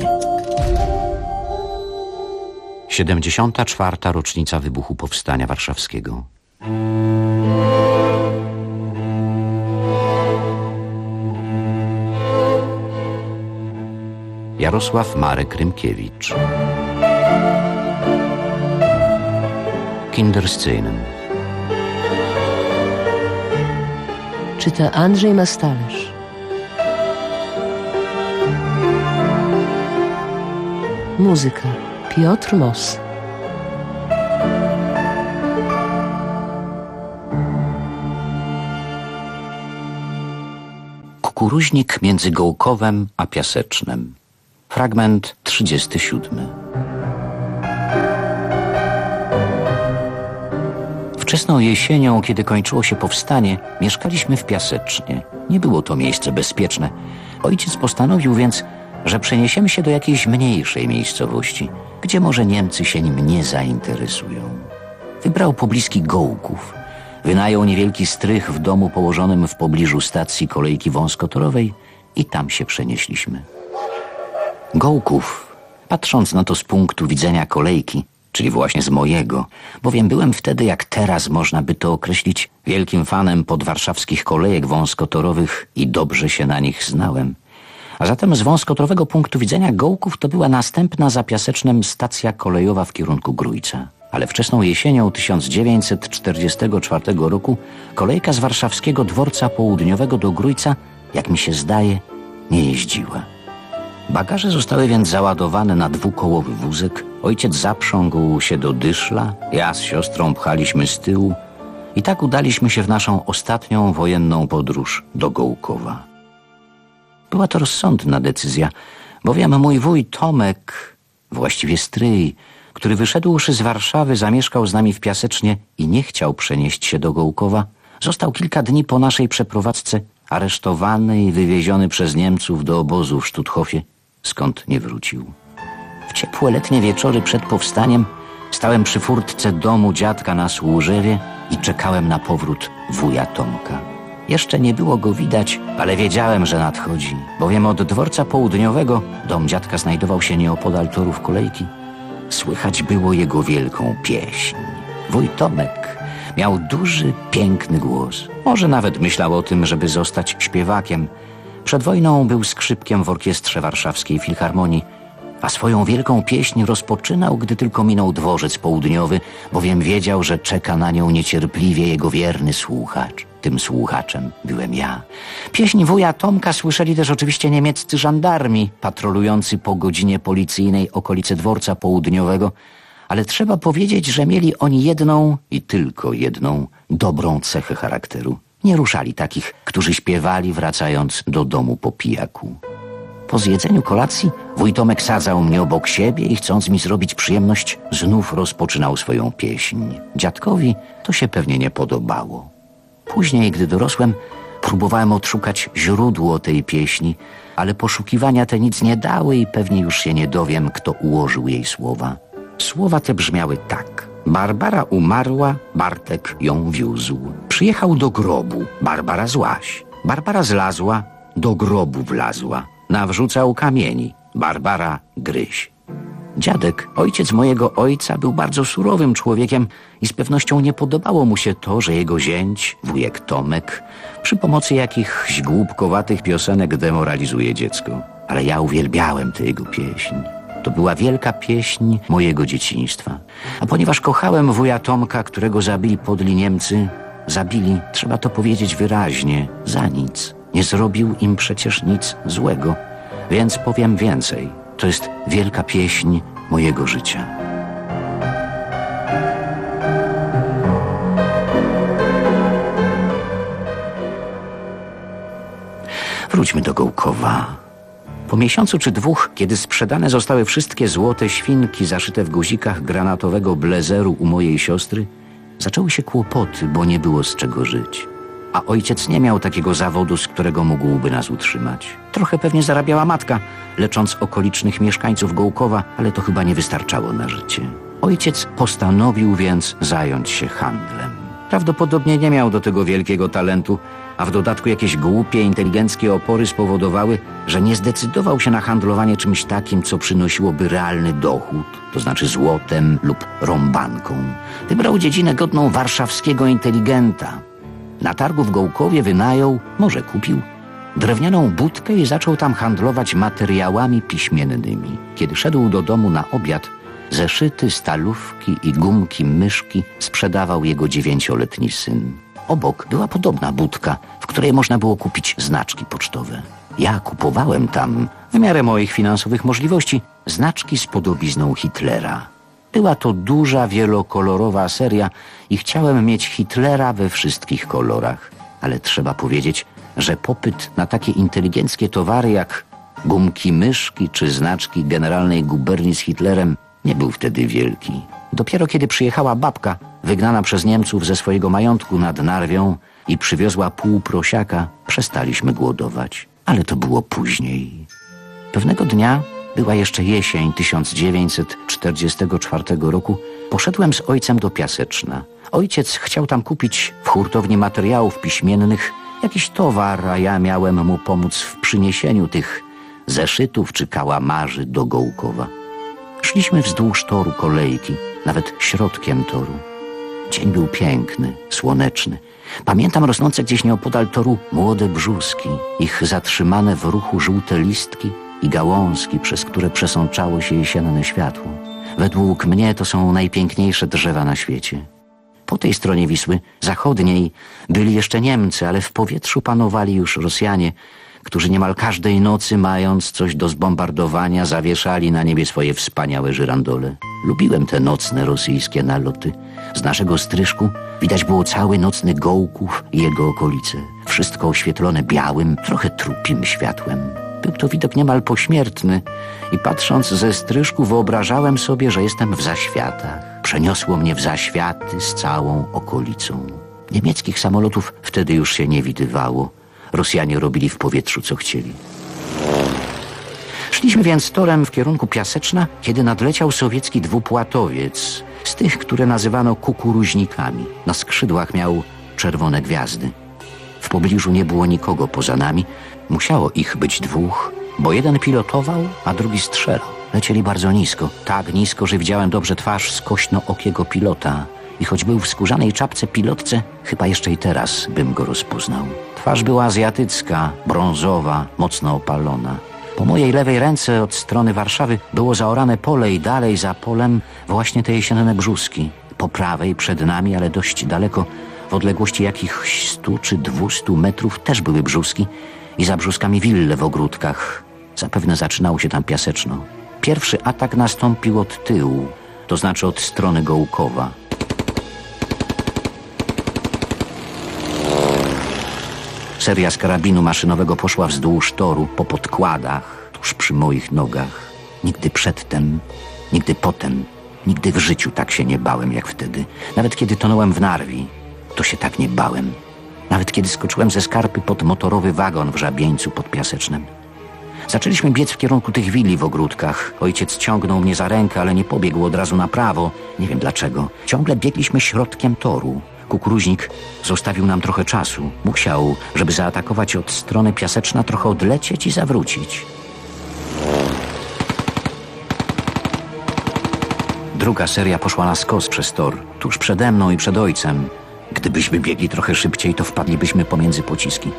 74. rocznica wybuchu Powstania Warszawskiego. Jarosław Marek Rymkiewicz. Kinderszenen. Czyta Andrzej Mastalerz. Muzyka Piotr Moss. Kukuruźnik między Gołkowem a Piasecznem. Fragment 37. Wczesną jesienią, kiedy kończyło się powstanie, mieszkaliśmy w Piasecznie. Nie było to miejsce bezpieczne. Ojciec postanowił więc, że przeniesiemy się do jakiejś mniejszej miejscowości, gdzie może Niemcy się nim nie zainteresują. Wybrał pobliski Gołków. Wynajął niewielki strych w domu położonym w pobliżu stacji kolejki wąskotorowej i tam się przenieśliśmy. Gołków, patrząc na to z punktu widzenia kolejki, czyli właśnie z mojego, bowiem byłem wtedy, jak teraz można by to określić, wielkim fanem podwarszawskich kolejek wąskotorowych i dobrze się na nich znałem. A zatem z wąskotorowego punktu widzenia Gołków to była następna za Piasecznem stacja kolejowa w kierunku Grójca. Ale wczesną jesienią 1944 roku kolejka z warszawskiego dworca południowego do Grójca, jak mi się zdaje, nie jeździła. Bagaże zostały więc załadowane na dwukołowy wózek, ojciec zaprzągł się do dyszla, ja z siostrą pchaliśmy z tyłu i tak udaliśmy się w naszą ostatnią wojenną podróż do Gołkowa. Była to rozsądna decyzja, bowiem mój wuj Tomek, właściwie stryj, który wyszedłszy z Warszawy, zamieszkał z nami w Piasecznie i nie chciał przenieść się do Gołkowa, został kilka dni po naszej przeprowadzce aresztowany i wywieziony przez Niemców do obozu w Sztuthofie, skąd nie wrócił. W ciepłe letnie wieczory przed powstaniem stałem przy furtce domu dziadka na Służewie i czekałem na powrót wuja Tomka. Jeszcze nie było go widać, ale wiedziałem, że nadchodzi, bowiem od dworca południowego dom dziadka znajdował się nieopodal torów kolejki. Słychać było jego wielką pieśń. Wuj Tomek miał duży, piękny głos. Może nawet myślał o tym, żeby zostać śpiewakiem. Przed wojną był skrzypkiem w orkiestrze warszawskiej Filharmonii, a swoją wielką pieśń rozpoczynał, gdy tylko minął dworzec południowy, bowiem wiedział, że czeka na nią niecierpliwie jego wierny słuchacz. Tym słuchaczem byłem ja. Pieśń wuja Tomka słyszeli też oczywiście niemieccy żandarmi, patrolujący po godzinie policyjnej okolice dworca południowego, ale trzeba powiedzieć, że mieli oni jedną i tylko jedną dobrą cechę charakteru. Nie ruszali takich, którzy śpiewali, wracając do domu po pijaku. Po zjedzeniu kolacji wuj Tomek sadzał mnie obok siebie i chcąc mi zrobić przyjemność, znów rozpoczynał swoją pieśń. Dziadkowi to się pewnie nie podobało. Później, gdy dorosłem, próbowałem odszukać źródło tej pieśni, ale poszukiwania te nic nie dały i pewnie już się nie dowiem, kto ułożył jej słowa. Słowa te brzmiały tak. Barbara umarła, Bartek ją wiózł. Przyjechał do grobu, Barbara złaś. Barbara zlazła, do grobu wlazła. Nawrzucał kamieni, Barbara gryź. Dziadek, ojciec mojego ojca, był bardzo surowym człowiekiem i z pewnością nie podobało mu się to, że jego zięć, wujek Tomek, przy pomocy jakichś głupkowatych piosenek demoralizuje dziecko. Ale ja uwielbiałem tę jego pieśń. To była wielka pieśń mojego dzieciństwa. A ponieważ kochałem wuja Tomka, którego zabili podli Niemcy, zabili, trzeba to powiedzieć wyraźnie, za nic. Nie zrobił im przecież nic złego, więc powiem więcej. To jest wielka pieśń mojego życia. Wróćmy do Gołkowa. Po miesiącu czy dwóch, kiedy sprzedane zostały wszystkie złote świnki zaszyte w guzikach granatowego blezeru u mojej siostry, zaczęły się kłopoty, bo nie było z czego żyć. A ojciec nie miał takiego zawodu, z którego mógłby nas utrzymać. Trochę pewnie zarabiała matka, lecząc okolicznych mieszkańców Gołkowa, ale to chyba nie wystarczało na życie. Ojciec postanowił więc zająć się handlem. Prawdopodobnie nie miał do tego wielkiego talentu, a w dodatku jakieś głupie, inteligenckie opory spowodowały, że nie zdecydował się na handlowanie czymś takim, co przynosiłoby realny dochód, to znaczy złotem lub rąbanką. Wybrał dziedzinę godną warszawskiego inteligenta. Na targu w Gołkowie wynajął, może kupił, drewnianą budkę i zaczął tam handlować materiałami piśmiennymi. Kiedy szedł do domu na obiad, zeszyty, stalówki i gumki myszki sprzedawał jego 9-letni syn. Obok była podobna budka, w której można było kupić znaczki pocztowe. Ja kupowałem tam, w miarę moich finansowych możliwości, znaczki z podobizną Hitlera. Była to duża, wielokolorowa seria i chciałem mieć Hitlera we wszystkich kolorach. Ale trzeba powiedzieć, że popyt na takie inteligenckie towary jak gumki myszki czy znaczki generalnej guberni z Hitlerem nie był wtedy wielki. Dopiero kiedy przyjechała babka, wygnana przez Niemców ze swojego majątku nad Narwią i przywiozła pół prosiaka, przestaliśmy głodować. Ale to było później. Pewnego dnia, była jeszcze jesień 1944 roku, poszedłem z ojcem do Piaseczna. Ojciec chciał tam kupić w hurtowni materiałów piśmiennych jakiś towar, a ja miałem mu pomóc w przyniesieniu tych zeszytów czy kałamarzy do Gołkowa. Szliśmy wzdłuż toru kolejki, nawet środkiem toru. Dzień był piękny, słoneczny. Pamiętam rosnące gdzieś nieopodal toru młode brzuski, ich zatrzymane w ruchu żółte listki i gałązki, przez które przesączało się jesienne światło. Według mnie to są najpiękniejsze drzewa na świecie. Po tej stronie Wisły, zachodniej, byli jeszcze Niemcy, ale w powietrzu panowali już Rosjanie, którzy niemal każdej nocy, mając coś do zbombardowania, zawieszali na niebie swoje wspaniałe żyrandole. Lubiłem te nocne rosyjskie naloty. Z naszego stryżku widać było cały nocny Gołków i jego okolice. Wszystko oświetlone białym, trochę trupim światłem. Był to widok niemal pośmiertny i patrząc ze stryżku wyobrażałem sobie, że jestem w zaświatach. Przeniosło mnie w zaświaty z całą okolicą. Niemieckich samolotów wtedy już się nie widywało. Rosjanie robili w powietrzu, co chcieli. Szliśmy więc torem w kierunku Piaseczna, kiedy nadleciał sowiecki dwupłatowiec, z tych, które nazywano kukuruźnikami. Na skrzydłach miał czerwone gwiazdy. W pobliżu nie było nikogo poza nami. Musiało ich być dwóch, bo jeden pilotował, a drugi strzelał. Lecieli bardzo nisko, tak nisko, że widziałem dobrze twarz skośnookiego pilota. I choć był w skórzanej czapce pilotce, chyba jeszcze i teraz bym go rozpoznał. Twarz była azjatycka, brązowa, mocno opalona. Po mojej lewej ręce od strony Warszawy było zaorane pole i dalej za polem właśnie te jesienne brzuski. Po prawej przed nami, ale dość daleko, w odległości jakichś 100 czy 200 metrów też były brzuski i za brzuskami wille w ogródkach. Zapewne zaczynało się tam Piaseczno. Pierwszy atak nastąpił od tyłu, to znaczy od strony Gołkowa. Seria z karabinu maszynowego poszła wzdłuż toru, po podkładach, tuż przy moich nogach. Nigdy przedtem, nigdy potem, nigdy w życiu tak się nie bałem jak wtedy. Nawet kiedy tonąłem w Narwi, to się tak nie bałem. Nawet kiedy skoczyłem ze skarpy pod motorowy wagon w Żabieńcu pod Piasecznem. Zaczęliśmy biec w kierunku tych willi w ogródkach. Ojciec ciągnął mnie za rękę, ale nie pobiegł od razu na prawo. Nie wiem dlaczego. Ciągle biegliśmy środkiem toru. Kukuruźnik zostawił nam trochę czasu. Musiał, żeby zaatakować od strony Piaseczna, trochę odlecieć i zawrócić. Druga seria poszła na skos przez tor, tuż przede mną i przed ojcem. Gdybyśmy biegli trochę szybciej, to wpadlibyśmy pomiędzy pociski.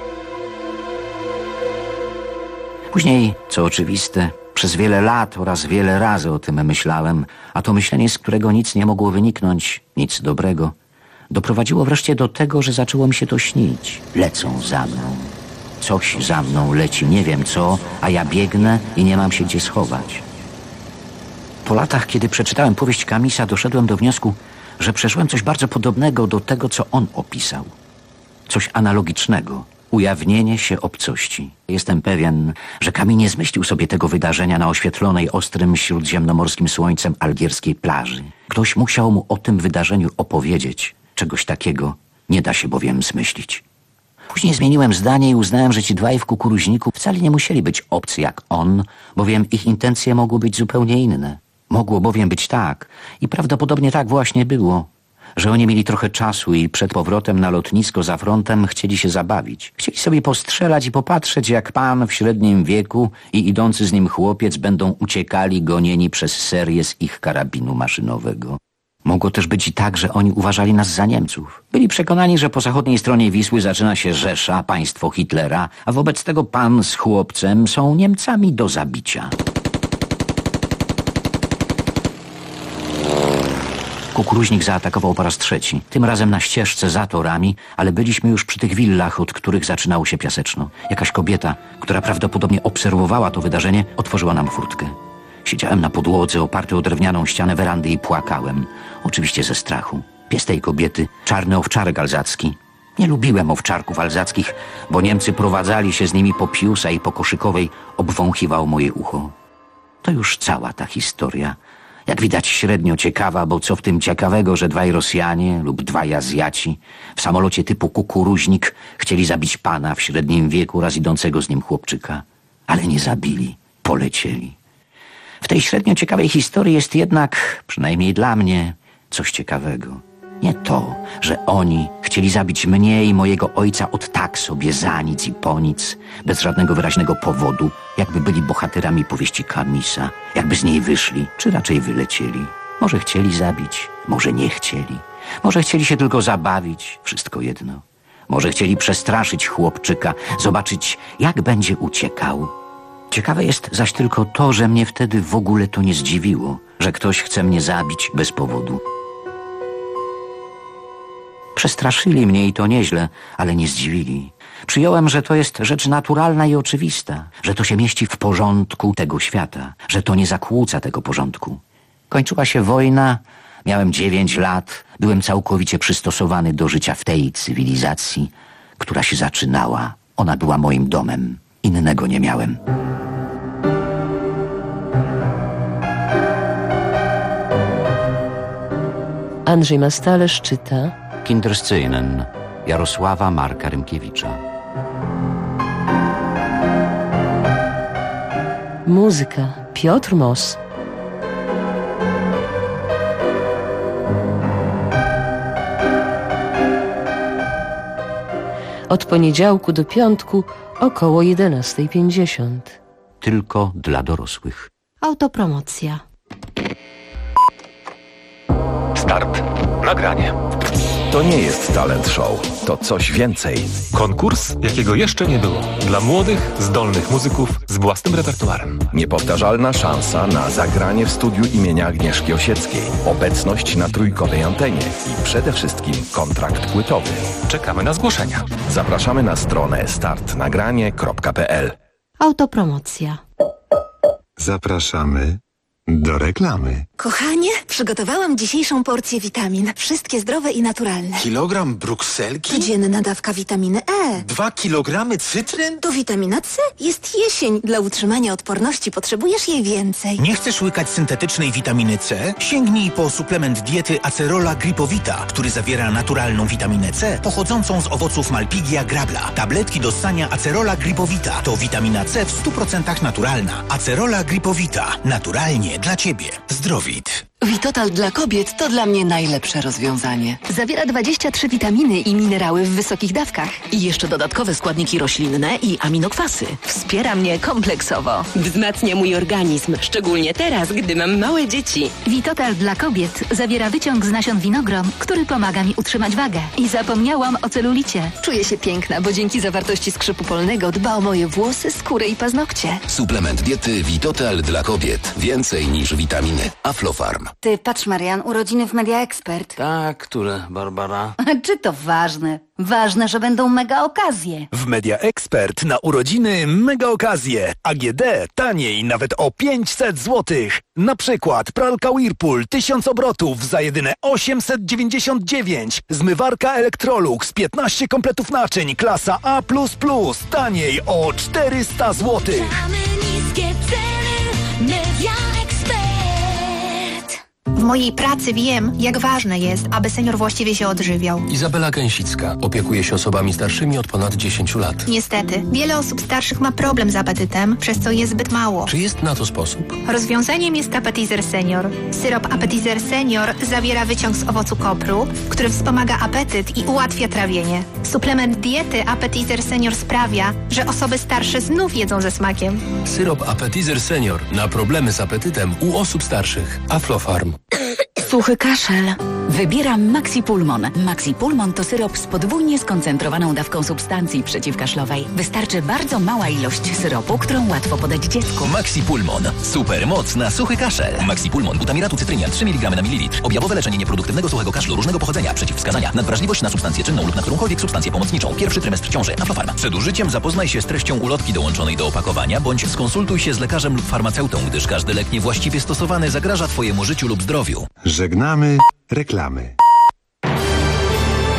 Później, co oczywiste, przez wiele lat oraz wiele razy o tym myślałem, a to myślenie, z którego nic nie mogło wyniknąć, nic dobrego, doprowadziło wreszcie do tego, że zaczęło mi się to śnić. Lecą za mną. Coś za mną leci, nie wiem co, a ja biegnę i nie mam się gdzie schować. Po latach, kiedy przeczytałem powieść Camisa, doszedłem do wniosku, że przeżyłem coś bardzo podobnego do tego, co on opisał. Coś analogicznego. Ujawnienie się obcości. Jestem pewien, że Camus nie zmyślił sobie tego wydarzenia na oświetlonej ostrym śródziemnomorskim słońcem algierskiej plaży. Ktoś musiał mu o tym wydarzeniu opowiedzieć. Czegoś takiego nie da się bowiem zmyślić. Później zmieniłem zdanie i uznałem, że ci dwaj w kukuruźniku wcale nie musieli być obcy jak on, bowiem ich intencje mogły być zupełnie inne. Mogło bowiem być tak, i prawdopodobnie tak właśnie było, że oni mieli trochę czasu i przed powrotem na lotnisko za frontem chcieli się zabawić. Chcieli sobie postrzelać i popatrzeć, jak pan w średnim wieku i idący z nim chłopiec będą uciekali gonieni przez serię z ich karabinu maszynowego. Mogło też być i tak, że oni uważali nas za Niemców. Byli przekonani, że po zachodniej stronie Wisły zaczyna się Rzesza, państwo Hitlera, a wobec tego pan z chłopcem są Niemcami do zabicia. Kukuruźnik zaatakował po raz trzeci, tym razem na ścieżce za torami, ale byliśmy już przy tych willach, od których zaczynało się Piaseczno. Jakaś kobieta, która prawdopodobnie obserwowała to wydarzenie, otworzyła nam furtkę. Siedziałem na podłodze oparty o drewnianą ścianę werandy i płakałem. Oczywiście ze strachu. Pies tej kobiety, czarny owczarek alzacki. Nie lubiłem owczarków alzackich, bo Niemcy prowadzali się z nimi po Piusa i po Koszykowej obwąchiwał moje ucho. To już cała ta historia. Jak widać średnio ciekawa, bo co w tym ciekawego, że dwaj Rosjanie lub dwaj Azjaci w samolocie typu Kukuruźnik chcieli zabić pana w średnim wieku raz idącego z nim chłopczyka. Ale nie zabili, polecieli. W tej średnio ciekawej historii jest jednak, przynajmniej dla mnie, coś ciekawego. Nie to, że oni chcieli zabić mnie i mojego ojca od tak sobie za nic i po nic, bez żadnego wyraźnego powodu, jakby byli bohaterami powieści Camisa, jakby z niej wyszli, czy raczej wylecieli. Może chcieli zabić, może nie chcieli. Może chcieli się tylko zabawić, wszystko jedno. Może chcieli przestraszyć chłopczyka, zobaczyć, jak będzie uciekał. Ciekawe jest zaś tylko to, że mnie wtedy w ogóle to nie zdziwiło, że ktoś chce mnie zabić bez powodu. Przestraszyli mnie i to nieźle, ale nie zdziwili. Przyjąłem, że to jest rzecz naturalna i oczywista, że to się mieści w porządku tego świata, że to nie zakłóca tego porządku. Kończyła się wojna, miałem 9 lat, byłem całkowicie przystosowany do życia w tej cywilizacji, która się zaczynała. Ona była moim domem, innego nie miałem. Andrzej Mastalerz czyta Kinderszczynen Jarosława Marka Rymkiewicza. Muzyka Piotr Moss. Od poniedziałku do piątku około 11:50. Tylko dla dorosłych. Autopromocja. Start. Nagranie. To nie jest talent show, to coś więcej. Konkurs, jakiego jeszcze nie było. Dla młodych, zdolnych muzyków z własnym repertuarem. Niepowtarzalna szansa na zagranie w studiu imienia Agnieszki Osieckiej. Obecność na trójkowej antenie i przede wszystkim kontrakt płytowy. Czekamy na zgłoszenia. Zapraszamy na stronę startnagranie.pl. Autopromocja. Zapraszamy do reklamy. Kochanie, przygotowałam dzisiejszą porcję witamin. Wszystkie zdrowe i naturalne. Kilogram brukselki? Codzienna dawka witaminy E. 2 kilogramy cytryn? To witamina C. Jest jesień. Dla utrzymania odporności potrzebujesz jej więcej. Nie chcesz łykać syntetycznej witaminy C? Sięgnij po suplement diety Acerola Gripowita, który zawiera naturalną witaminę C pochodzącą z owoców Malpighia grabla. Tabletki do ssania Acerola Gripowita to witamina C w 100% naturalna. Acerola Gripowita. Naturalnie dla Ciebie. Zdrowit. Vitotal dla kobiet to dla mnie najlepsze rozwiązanie. Zawiera 23 witaminy i minerały w wysokich dawkach. I jeszcze dodatkowe składniki roślinne i aminokwasy. Wspiera mnie kompleksowo. Wzmacnia mój organizm, szczególnie teraz, gdy mam małe dzieci. Vitotal dla kobiet zawiera wyciąg z nasion winogron, który pomaga mi utrzymać wagę. I zapomniałam o celulicie. Czuję się piękna, bo dzięki zawartości skrzypu polnego dba o moje włosy, skórę i paznokcie. Suplement diety Vitotal dla kobiet. Więcej niż witaminy. Aflofarm. Ty, patrz Marian, urodziny w Media Expert. Tak, które, Barbara? Czy to ważne? Ważne, że będą mega okazje. W Media Expert na urodziny mega okazje. AGD taniej nawet o 500 zł. Na przykład pralka Whirlpool 1000 obrotów za jedyne 899. Zmywarka Electrolux 15 kompletów naczyń klasa A++. Taniej o 400 zł. Mamy niskie ceny, Media Expert. W mojej pracy wiem, jak ważne jest, aby senior właściwie się odżywiał. Izabela Gęsicka opiekuje się osobami starszymi od ponad 10 lat. Niestety, wiele osób starszych ma problem z apetytem, przez co jest zbyt mało. Czy jest na to sposób? Rozwiązaniem jest Appetizer Senior. Syrop Appetizer Senior zawiera wyciąg z owocu kopru, który wspomaga apetyt i ułatwia trawienie. Suplement diety Appetizer Senior sprawia, że osoby starsze znów jedzą ze smakiem. Syrop Appetizer Senior na problemy z apetytem u osób starszych. Aflofarm. Suchy kaszel. Wybieram Maxi Pulmon. Maxi Pulmon to syrop z podwójnie skoncentrowaną dawką substancji przeciwkaszlowej. Wystarczy bardzo mała ilość syropu, którą łatwo podać dziecku. Maxi Pulmon. Super moc na suchy kaszel. Maxi Pulmon. Butamiratu cytrynia 3 mg na mililitr. Objawowe leczenie nieproduktywnego suchego kaszlu różnego pochodzenia. Przeciwwskazania. Nadwrażliwość na substancję czynną lub na którąkolwiek substancję pomocniczą. Pierwszy trymestr ciąży. Aflofarm. Przed użyciem zapoznaj się z treścią ulotki dołączonej do opakowania, bądź skonsultuj się z lekarzem lub farmaceutą, gdyż każdy lek niewłaściwie stosowany zagraża Twojemu życiu lub zdrowiu. Żegnamy reklamy.